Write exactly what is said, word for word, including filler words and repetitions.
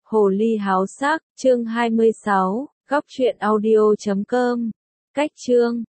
Hồ ly háo sắc, chương hai mươi sáu, góc truyện audio chấm com. Cách chương